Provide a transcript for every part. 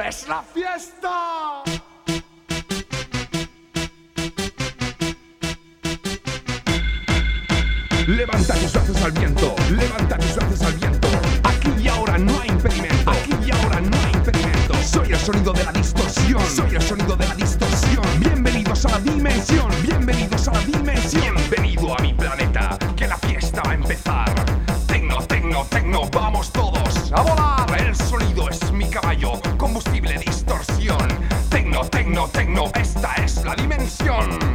es la fiesta. Levanta tus brazos al viento, levanta tus brazos al viento. Aquí y ahora no hay impedimento, aquí y ahora no hay impedimento. Soy el sonido de la distorsión, soy el sonido de la distorsión. Bienvenidos a la dimensión, bienvenidos a la dimensión. Bienvenido a mi planeta, que la fiesta va a empezar. Tecno, tecno, tecno, vamos todos a volar. El sonido es mi caballo, combustible, distorsión. Tecno, tecno, tecno, esta es la dimensión.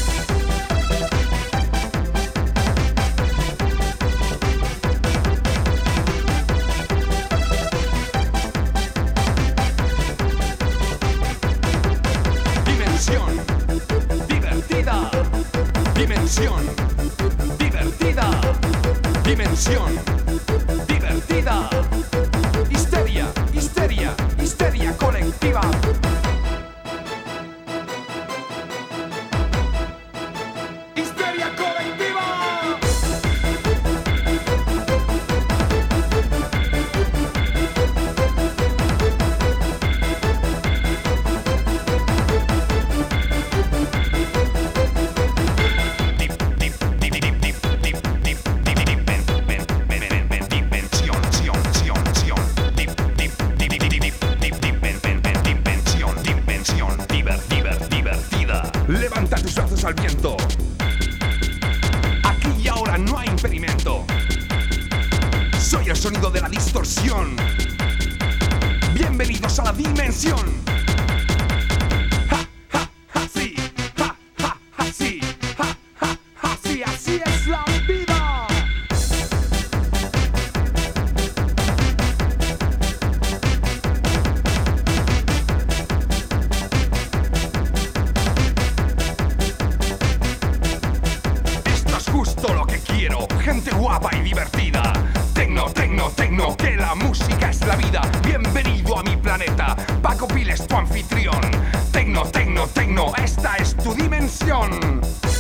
Divertida, dimensión, divertida, dimensión, divertida, histeria, histeria, histeria colectiva. Histeria colectiva. Levanta tus brazos al viento. Aquí y ahora no hay impedimento. Soy el sonido de la distorsión. Bienvenidos a la dimensión. Ja, ja, ja, sí. Ja, ja, ja, sí. Ja, ja, ja, sí. Así es la vida. Justo lo que quiero, gente guapa y divertida. Tecno, tecno, tecno, que la música es la vida. Bienvenido a mi planeta, Paco Piles, tu anfitrión. Tecno, tecno, tecno, esta es tu dimensión.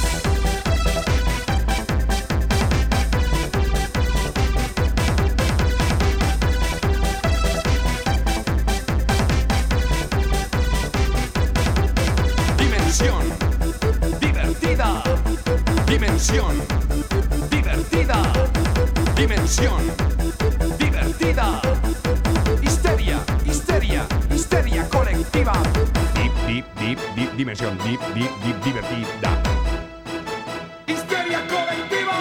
Dimensión, divertida. Dimensión, divertida, dimensión, divertida, histeria, histeria, histeria colectiva. Dimensión, divertida. Histeria colectiva.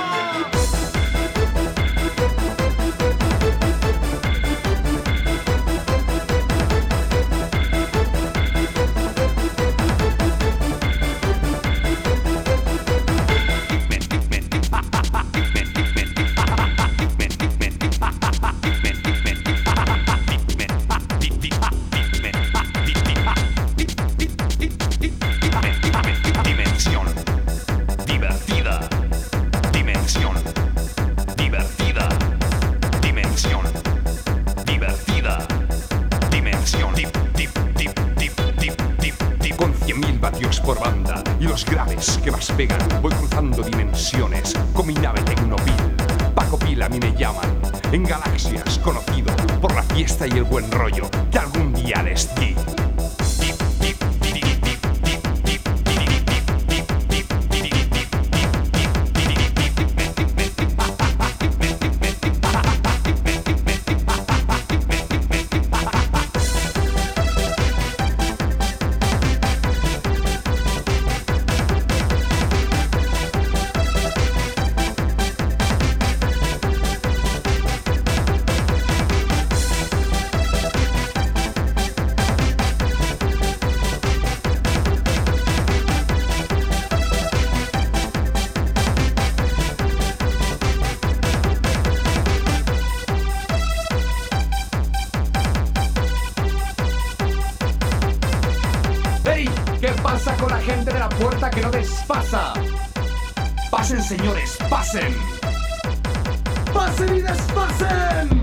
Con 100.000 vatios por banda y los graves que más pegan, voy cruzando dimensiones con mi nave Tecnopil. Paco Pil a mí me llaman, en galaxias conocido por la fiesta y el buen rollo que algún día les di. ¿Qué pasa con la gente de la puerta que no despasa? Pasen, señores, pasen. ¡Pasen y despasen!